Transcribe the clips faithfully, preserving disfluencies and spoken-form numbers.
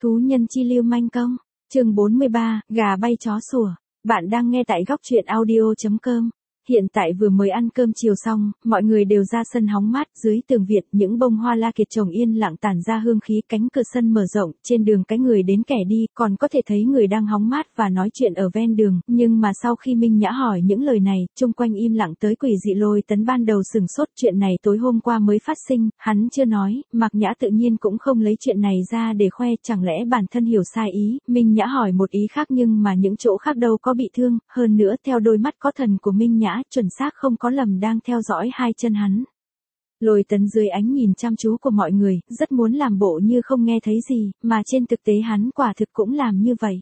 Thú nhân chi lưu manh công, chương bốn mươi ba, gà bay chó sủa. Bạn đang nghe tại góc truyện audio chấm com. Hiện tại vừa mới ăn cơm chiều xong, mọi người đều ra sân hóng mát, dưới tường Việt những bông hoa la kiệt trồng yên lặng tản ra hương khí, cánh cửa sân mở rộng, trên đường cái người đến kẻ đi, còn có thể thấy người đang hóng mát và nói chuyện ở ven đường, nhưng mà sau khi Minh Nhã hỏi những lời này, chung quanh im lặng tới quỷ dị. Lôi Tấn ban đầu sừng sốt, chuyện này tối hôm qua mới phát sinh, hắn chưa nói, Mạc Nhã tự nhiên cũng không lấy chuyện này ra để khoe, chẳng lẽ bản thân hiểu sai ý. Minh Nhã hỏi một ý khác nhưng mà những chỗ khác đâu có bị thương, hơn nữa theo đôi mắt có thần của Minh Nhã, chuẩn xác không có lầm đang theo dõi hai chân hắn. Lôi Tấn dưới ánh nhìn chăm chú của mọi người, rất muốn làm bộ như không nghe thấy gì, mà trên thực tế hắn quả thực cũng làm như vậy.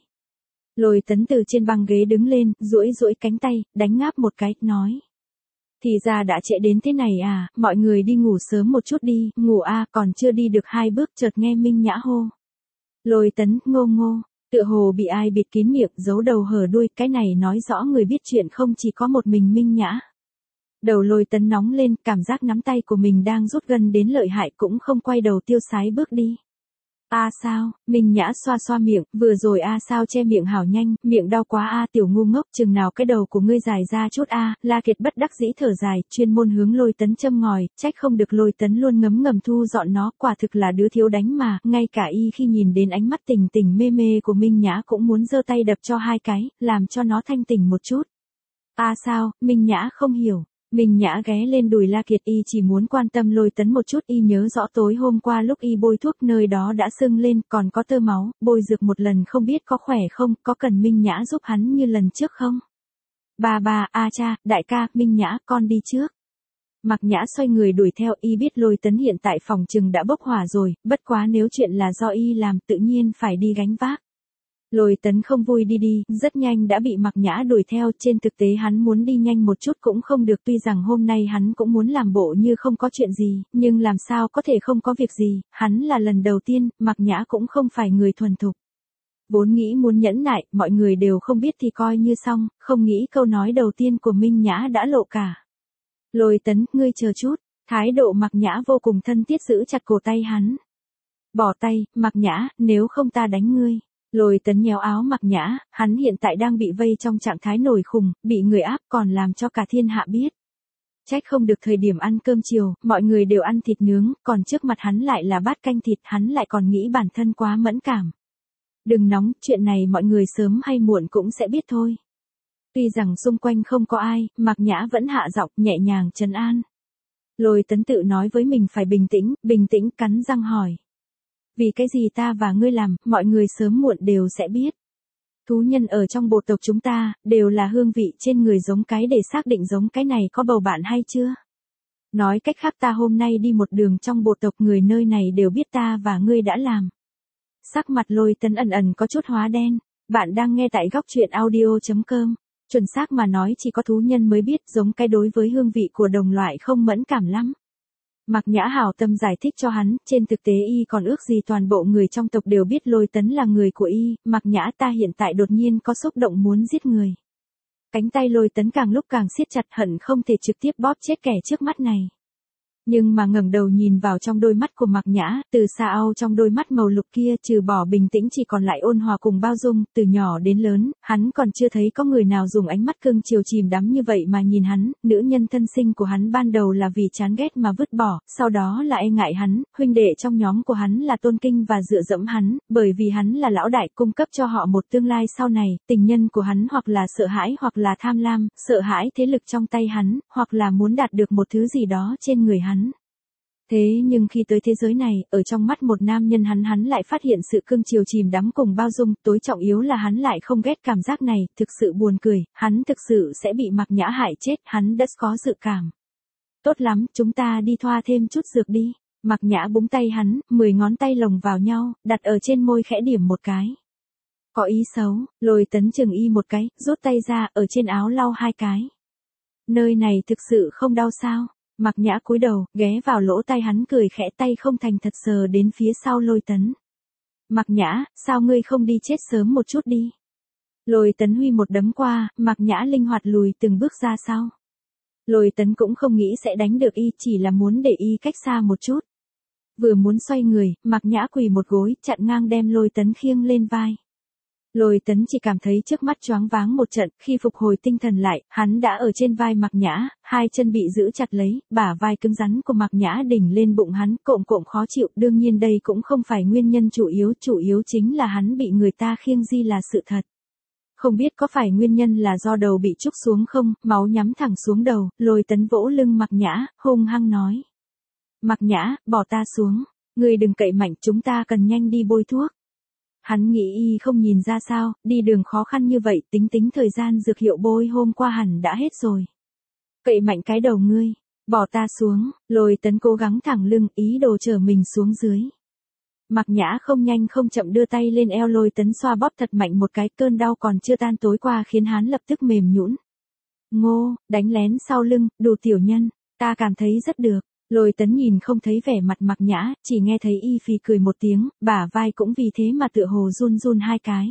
Lôi Tấn từ trên băng ghế đứng lên, duỗi duỗi cánh tay, đánh ngáp một cái, nói. Thì ra đã trễ đến thế này à, mọi người đi ngủ sớm một chút đi, ngủ a, còn chưa đi được hai bước chợt nghe Minh Nhã hô. Lôi Tấn, ngô ngô. Tựa hồ bị ai bịt kín miệng, giấu đầu hở đuôi, cái này nói rõ người biết chuyện không chỉ có một mình Minh Nhã. Đầu Lôi Tấn nóng lên, cảm giác nắm tay của mình đang rút gần đến lợi hại, cũng không quay đầu tiêu sái bước đi. A à sao, Minh Nhã xoa xoa miệng, vừa rồi a à sao che miệng hảo nhanh, miệng đau quá a à, tiểu ngu ngốc, chừng nào cái đầu của ngươi dài ra chút a à. La Kiệt bất đắc dĩ thở dài, chuyên môn hướng Lôi Tấn châm ngòi, trách không được Lôi Tấn luôn ngấm ngầm thu dọn nó, quả thực là đứa thiếu đánh mà, ngay cả y khi nhìn đến ánh mắt tỉnh tỉnh mê mê của Minh Nhã cũng muốn giơ tay đập cho hai cái, làm cho nó thanh tỉnh một chút. A à sao, Minh Nhã không hiểu. Minh Nhã ghé lên đùi La Kiệt, y chỉ muốn quan tâm Lôi Tấn một chút, y nhớ rõ tối hôm qua lúc y bôi thuốc nơi đó đã sưng lên, còn có tơ máu, bôi dược một lần không biết có khỏe không, có cần Minh Nhã giúp hắn như lần trước không? Ba ba, a cha, đại ca, Minh Nhã, con đi trước. Mạc Nhã xoay người đuổi theo, y biết Lôi Tấn hiện tại phòng trừng đã bốc hỏa rồi, bất quá nếu chuyện là do y làm tự nhiên phải đi gánh vác. Lôi Tấn không vui đi đi, rất nhanh đã bị Mạc Nhã đuổi theo, trên thực tế hắn muốn đi nhanh một chút cũng không được, tuy rằng hôm nay hắn cũng muốn làm bộ như không có chuyện gì, nhưng làm sao có thể không có việc gì, hắn là lần đầu tiên, Mạc Nhã cũng không phải người thuần thục. Vốn nghĩ muốn nhẫn nại, mọi người đều không biết thì coi như xong, không nghĩ câu nói đầu tiên của Minh Nhã đã lộ cả. Lôi Tấn, ngươi chờ chút, thái độ Mạc Nhã vô cùng thân thiết giữ chặt cổ tay hắn. Bỏ tay, Mạc Nhã, nếu không ta đánh ngươi. Lôi Tấn nhéo áo Mạc Nhã, hắn hiện tại đang bị vây trong trạng thái nổi khùng, bị người áp còn làm cho cả thiên hạ biết. Trách không được thời điểm ăn cơm chiều, mọi người đều ăn thịt nướng, còn trước mặt hắn lại là bát canh thịt, hắn lại còn nghĩ bản thân quá mẫn cảm. Đừng nóng, chuyện này mọi người sớm hay muộn cũng sẽ biết thôi. Tuy rằng xung quanh không có ai, Mạc Nhã vẫn hạ giọng, nhẹ nhàng trấn an. Lôi Tấn tự nói với mình phải bình tĩnh, bình tĩnh, cắn răng hỏi. Vì cái gì ta và ngươi làm, mọi người sớm muộn đều sẽ biết. Thú nhân ở trong bộ tộc chúng ta, đều là hương vị trên người giống cái để xác định giống cái này có bầu bạn hay chưa. Nói cách khác ta hôm nay đi một đường trong bộ tộc người nơi này đều biết ta và ngươi đã làm. Sắc mặt Lôi Tấn ẩn ẩn có chút hóa đen, bạn đang nghe tại góc truyện audio chấm com. Chuẩn xác mà nói chỉ có thú nhân mới biết giống cái đối với hương vị của đồng loại không mẫn cảm lắm. Mạc Nhã hảo tâm giải thích cho hắn, trên thực tế y còn ước gì toàn bộ người trong tộc đều biết Lôi Tấn là người của y, Mạc Nhã ta hiện tại đột nhiên có xúc động muốn giết người. Cánh tay Lôi Tấn càng lúc càng siết chặt, hận không thể trực tiếp bóp chết kẻ trước mắt này. Nhưng mà ngẩng đầu nhìn vào trong đôi mắt của Mạc Nhã, từ xa ao trong đôi mắt màu lục kia trừ bỏ bình tĩnh chỉ còn lại ôn hòa cùng bao dung, từ nhỏ đến lớn, hắn còn chưa thấy có người nào dùng ánh mắt cưng chiều chìm đắm như vậy mà nhìn hắn, nữ nhân thân sinh của hắn ban đầu là vì chán ghét mà vứt bỏ, sau đó là e ngại hắn, huynh đệ trong nhóm của hắn là tôn kinh và dựa dẫm hắn, bởi vì hắn là lão đại cung cấp cho họ một tương lai sau này, tình nhân của hắn hoặc là sợ hãi hoặc là tham lam, sợ hãi thế lực trong tay hắn, hoặc là muốn đạt được một thứ gì đó trên người hắn. Thế nhưng khi tới thế giới này, ở trong mắt một nam nhân hắn hắn lại phát hiện sự cưng chiều chìm đắm cùng bao dung, tối trọng yếu là hắn lại không ghét cảm giác này, thực sự buồn cười, hắn thực sự sẽ bị Mạc Nhã hại chết, hắn đã có dự cảm. Tốt lắm, chúng ta đi thoa thêm chút dược đi. Mạc Nhã búng tay hắn, mười ngón tay lồng vào nhau, đặt ở trên môi khẽ điểm một cái. Có ý xấu, Lôi Tấn chừng y một cái, rút tay ra, ở trên áo lau hai cái. Nơi này thực sự không đau sao? Mạc Nhã cúi đầu, ghé vào lỗ tai hắn cười khẽ, tay không thành thật sờ đến phía sau Lôi Tấn. Mạc Nhã, sao ngươi không đi chết sớm một chút đi? Lôi Tấn huy một đấm qua, Mạc Nhã linh hoạt lùi từng bước ra sau. Lôi Tấn cũng không nghĩ sẽ đánh được y, chỉ là muốn để y cách xa một chút. Vừa muốn xoay người, Mạc Nhã quỳ một gối, chặn ngang đem Lôi Tấn khiêng lên vai. Lôi Tấn chỉ cảm thấy trước mắt choáng váng một trận, khi phục hồi tinh thần lại, hắn đã ở trên vai Mạc Nhã, hai chân bị giữ chặt lấy, bả vai cứng rắn của Mạc Nhã đỉnh lên bụng hắn, cộm cộm khó chịu, đương nhiên đây cũng không phải nguyên nhân chủ yếu, chủ yếu chính là hắn bị người ta khiêng di là sự thật. Không biết có phải nguyên nhân là do đầu bị trúc xuống không, máu nhắm thẳng xuống đầu, Lôi Tấn vỗ lưng Mạc Nhã, hung hăng nói. Mạc Nhã, bỏ ta xuống, ngươi đừng cậy mạnh, chúng ta cần nhanh đi bôi thuốc. Hắn nghĩ y không nhìn ra sao, đi đường khó khăn như vậy, tính tính thời gian dược hiệu bôi hôm qua hẳn đã hết rồi. Cậy mạnh cái đầu ngươi, bỏ ta xuống, Lôi Tấn cố gắng thẳng lưng, ý đồ chở mình xuống dưới. Mạc Nhã không nhanh không chậm đưa tay lên eo Lôi Tấn xoa bóp thật mạnh một cái, cơn đau còn chưa tan tối qua khiến hắn lập tức mềm nhũn. Ngô, đánh lén sau lưng, đủ tiểu nhân, ta cảm thấy rất được. Lôi Tấn nhìn không thấy vẻ mặt Mạc Nhã, chỉ nghe thấy y phì cười một tiếng, bả vai cũng vì thế mà tựa hồ run run hai cái.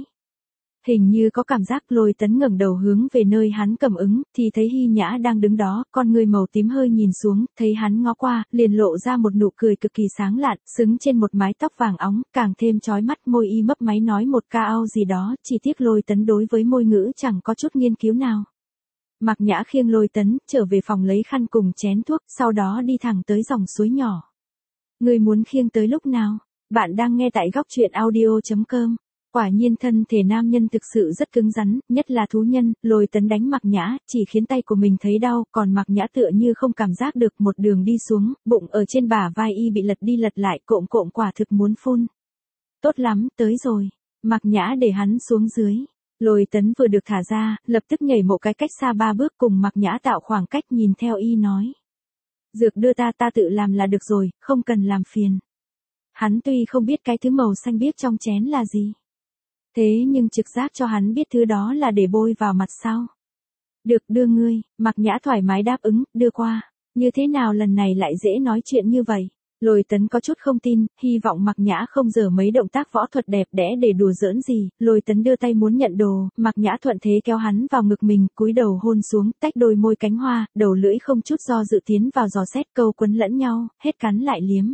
Hình như có cảm giác. Lôi Tấn ngẩng đầu hướng về nơi hắn cầm ứng, thì thấy Hy Nhã đang đứng đó, con người màu tím hơi nhìn xuống, thấy hắn ngó qua, liền lộ ra một nụ cười cực kỳ sáng lạn, xứng trên một mái tóc vàng óng, càng thêm chói mắt. Môi y mấp máy nói một ca ao gì đó, chỉ tiếc Lôi Tấn đối với môi ngữ chẳng có chút nghiên cứu nào. Mạc Nhã khiêng Lôi Tấn, trở về phòng lấy khăn cùng chén thuốc, sau đó đi thẳng tới dòng suối nhỏ. Người muốn khiêng tới lúc nào? Bạn đang nghe tại góc truyện audio chấm com. Quả nhiên thân thể nam nhân thực sự rất cứng rắn, nhất là thú nhân. Lôi Tấn đánh Mạc Nhã, chỉ khiến tay của mình thấy đau, còn Mạc Nhã tựa như không cảm giác được. Một đường đi xuống, bụng ở trên bả vai y bị lật đi lật lại, cộm cộm quả thực muốn phun. Tốt lắm, tới rồi. Mạc Nhã để hắn xuống dưới. Lôi Tấn vừa được thả ra, lập tức nhảy một cái cách xa ba bước cùng Mạc Nhã tạo khoảng cách, nhìn theo y nói. Dược đưa ta ta tự làm là được rồi, không cần làm phiền. Hắn tuy không biết cái thứ màu xanh biếc trong chén là gì. Thế nhưng trực giác cho hắn biết thứ đó là để bôi vào mặt sau. Được, đưa ngươi. Mạc Nhã thoải mái đáp ứng, đưa qua. Như thế nào lần này lại dễ nói chuyện như vậy? Lôi Tấn có chút không tin, hy vọng Mạc Nhã không dở mấy động tác võ thuật đẹp đẽ để đùa giỡn gì. Lôi Tấn đưa tay muốn nhận đồ, Mạc Nhã thuận thế kéo hắn vào ngực mình, cúi đầu hôn xuống, tách đôi môi cánh hoa, đầu lưỡi không chút do dự tiến vào dò xét, câu quấn lẫn nhau, hết cắn lại liếm.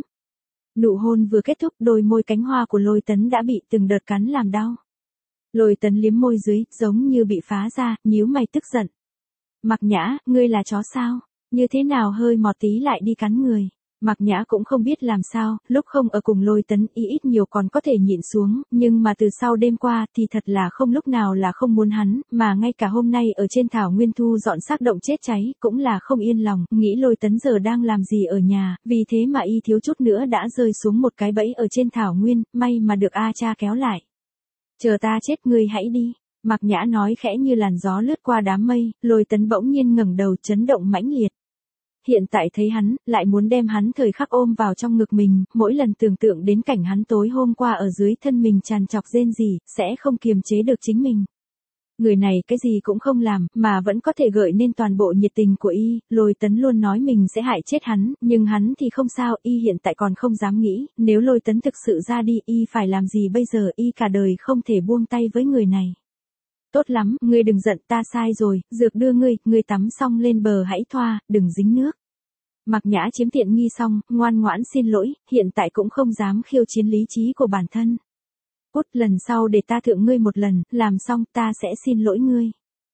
Nụ hôn vừa kết thúc, đôi môi cánh hoa của Lôi Tấn đã bị từng đợt cắn làm đau. Lôi Tấn liếm môi dưới, giống như bị phá ra, nhíu mày tức giận. Mạc Nhã, ngươi là chó sao? Như thế nào hơi mọt tí lại đi cắn người? Mạc Nhã cũng không biết làm sao, lúc không ở cùng Lôi Tấn y ít nhiều còn có thể nhịn xuống, nhưng mà từ sau đêm qua thì thật là không lúc nào là không muốn hắn, mà ngay cả hôm nay ở trên thảo nguyên thu dọn xác động chết cháy, cũng là không yên lòng, nghĩ Lôi Tấn giờ đang làm gì ở nhà, vì thế mà y thiếu chút nữa đã rơi xuống một cái bẫy ở trên thảo nguyên, may mà được A Cha kéo lại. Chờ ta chết ngươi hãy đi. Mạc Nhã nói khẽ như làn gió lướt qua đám mây. Lôi Tấn bỗng nhiên ngẩng đầu, chấn động mãnh liệt. Hiện tại thấy hắn, lại muốn đem hắn thời khắc ôm vào trong ngực mình, mỗi lần tưởng tượng đến cảnh hắn tối hôm qua ở dưới thân mình tràn trọc rên rỉ, sẽ không kiềm chế được chính mình. Người này cái gì cũng không làm, mà vẫn có thể gợi nên toàn bộ nhiệt tình của y. Lôi Tấn luôn nói mình sẽ hại chết hắn, nhưng hắn thì không sao, y hiện tại còn không dám nghĩ, nếu Lôi Tấn thực sự ra đi, y phải làm gì bây giờ, y cả đời không thể buông tay với người này. Tốt lắm, ngươi đừng giận, ta sai rồi, dược đưa ngươi, ngươi tắm xong lên bờ hãy thoa, đừng dính nước. Mạc Nhã chiếm tiện nghi xong, ngoan ngoãn xin lỗi, hiện tại cũng không dám khiêu chiến lý trí của bản thân. Cút, lần sau để ta thượng ngươi một lần, làm xong ta sẽ xin lỗi ngươi.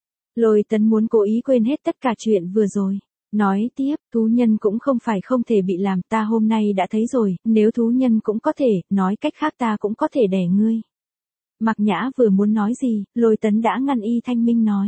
Lôi Tấn muốn cố ý quên hết tất cả chuyện vừa rồi. Nói tiếp, thú nhân cũng không phải không thể bị làm, ta hôm nay đã thấy rồi, nếu thú nhân cũng có thể, nói cách khác ta cũng có thể đẻ ngươi. Mạc Nhã vừa muốn nói gì, Lôi Tấn đã ngăn y thanh minh nói.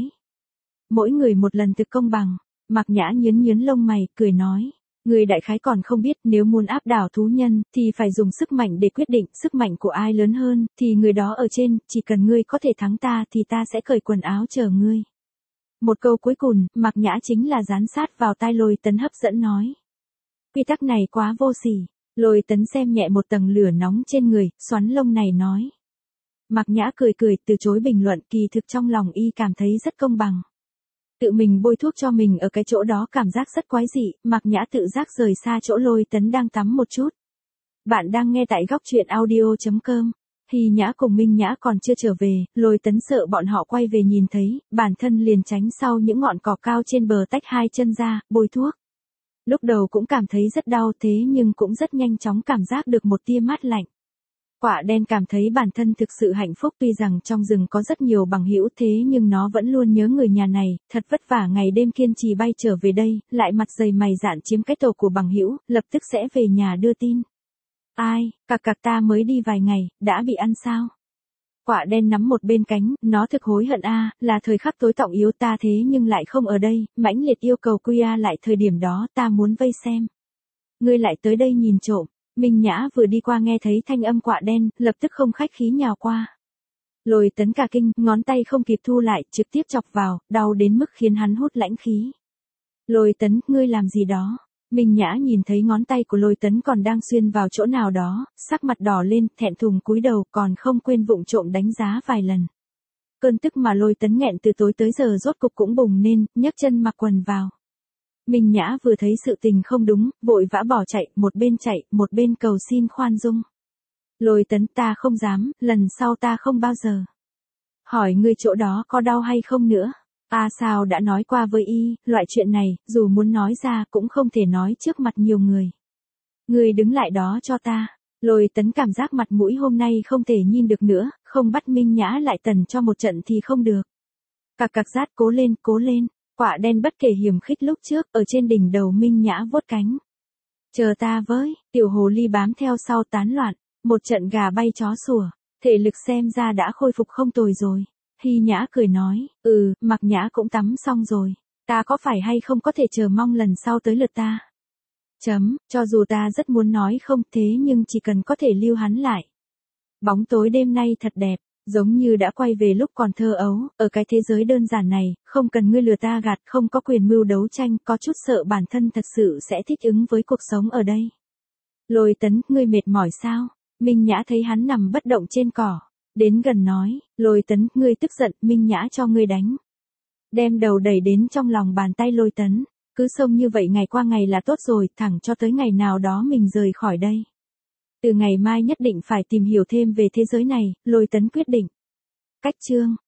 Mỗi người một lần thực công bằng. Mạc Nhã nhướng nhướng lông mày, cười nói. Người đại khái còn không biết, nếu muốn áp đảo thú nhân, thì phải dùng sức mạnh để quyết định, sức mạnh của ai lớn hơn, thì người đó ở trên, chỉ cần ngươi có thể thắng ta thì ta sẽ cởi quần áo chờ ngươi. Một câu cuối cùng, Mạc Nhã chính là dán sát vào tai Lôi Tấn hấp dẫn nói. Quy tắc này quá vô sỉ. Lôi Tấn xem nhẹ một tầng lửa nóng trên người, xoắn lông này nói. Mạc Nhã cười cười, từ chối bình luận, kỳ thực trong lòng y cảm thấy rất công bằng. Tự mình bôi thuốc cho mình ở cái chỗ đó cảm giác rất quái dị, Mạc Nhã tự giác rời xa chỗ Lôi Tấn đang tắm một chút. Bạn đang nghe tại góc truyện audio chấm com. Hy Nhã cùng Minh Nhã còn chưa trở về, Lôi Tấn sợ bọn họ quay về nhìn thấy, bản thân liền tránh sau những ngọn cỏ cao trên bờ tách hai chân ra, bôi thuốc. Lúc đầu cũng cảm thấy rất đau thế nhưng cũng rất nhanh chóng cảm giác được một tia mát lạnh. Quả đen cảm thấy bản thân thực sự hạnh phúc tuy rằng trong rừng có rất nhiều bằng hữu thế nhưng nó vẫn luôn nhớ người nhà này, thật vất vả ngày đêm kiên trì bay trở về đây, lại mặt dày mày dạn chiếm cái tổ của bằng hữu, lập tức sẽ về nhà đưa tin. Ai, cặc cặc ta mới đi vài ngày, đã bị ăn sao? Quả đen nắm một bên cánh, nó thực hối hận a, là thời khắc tối trọng yếu ta thế nhưng lại không ở đây, mãnh liệt yêu cầu quy a lại thời điểm đó ta muốn vây xem. Ngươi lại tới đây nhìn trộm. Minh Nhã vừa đi qua nghe thấy thanh âm quạ đen, lập tức không khách khí nhào qua. Lôi Tấn cả kinh, ngón tay không kịp thu lại, trực tiếp chọc vào, đau đến mức khiến hắn hút lãnh khí. Lôi Tấn, ngươi làm gì đó? Minh Nhã nhìn thấy ngón tay của Lôi Tấn còn đang xuyên vào chỗ nào đó, sắc mặt đỏ lên, thẹn thùng cúi đầu còn không quên vụng trộm đánh giá vài lần. Cơn tức mà Lôi Tấn nghẹn từ tối tới giờ rốt cục cũng bùng lên, nhấc chân mặc quần vào. Minh Nhã vừa thấy sự tình không đúng, vội vã bỏ chạy, một bên chạy, một bên cầu xin khoan dung. Lôi Tấn ta không dám, lần sau ta không bao giờ. Hỏi ngươi chỗ đó có đau hay không nữa? A sao đã nói qua với y, loại chuyện này, dù muốn nói ra cũng không thể nói trước mặt nhiều người. Ngươi đứng lại đó cho ta. Lôi Tấn cảm giác mặt mũi hôm nay không thể nhìn được nữa, không bắt Minh Nhã lại tần cho một trận thì không được. Cặc cặc rát cố lên, cố lên. Quả đen bất kể hiểm khích lúc trước, ở trên đỉnh đầu Minh Nhã vuốt cánh. Chờ ta với, tiểu hồ ly bám theo sau tán loạn, một trận gà bay chó sủa, thể lực xem ra đã khôi phục không tồi rồi. Hy Nhã cười nói, ừ, Mặc Nhã cũng tắm xong rồi, ta có phải hay không có thể chờ mong lần sau tới lượt ta. Chấm, cho dù ta rất muốn nói không thế nhưng chỉ cần có thể lưu hắn lại. Bóng tối đêm nay thật đẹp. Giống như đã quay về lúc còn thơ ấu, ở cái thế giới đơn giản này, không cần ngươi lừa ta gạt, không có quyền mưu đấu tranh, có chút sợ bản thân thật sự sẽ thích ứng với cuộc sống ở đây. Lôi Tấn, ngươi mệt mỏi sao? Minh Nhã thấy hắn nằm bất động trên cỏ, đến gần nói, Lôi Tấn, ngươi tức giận, Minh Nhã cho ngươi đánh. Đem đầu đẩy đến trong lòng bàn tay Lôi Tấn, cứ xông như vậy ngày qua ngày là tốt rồi, thẳng cho tới ngày nào đó mình rời khỏi đây. Từ ngày mai nhất định phải tìm hiểu thêm về thế giới này, Lôi Tấn quyết định. Cách chương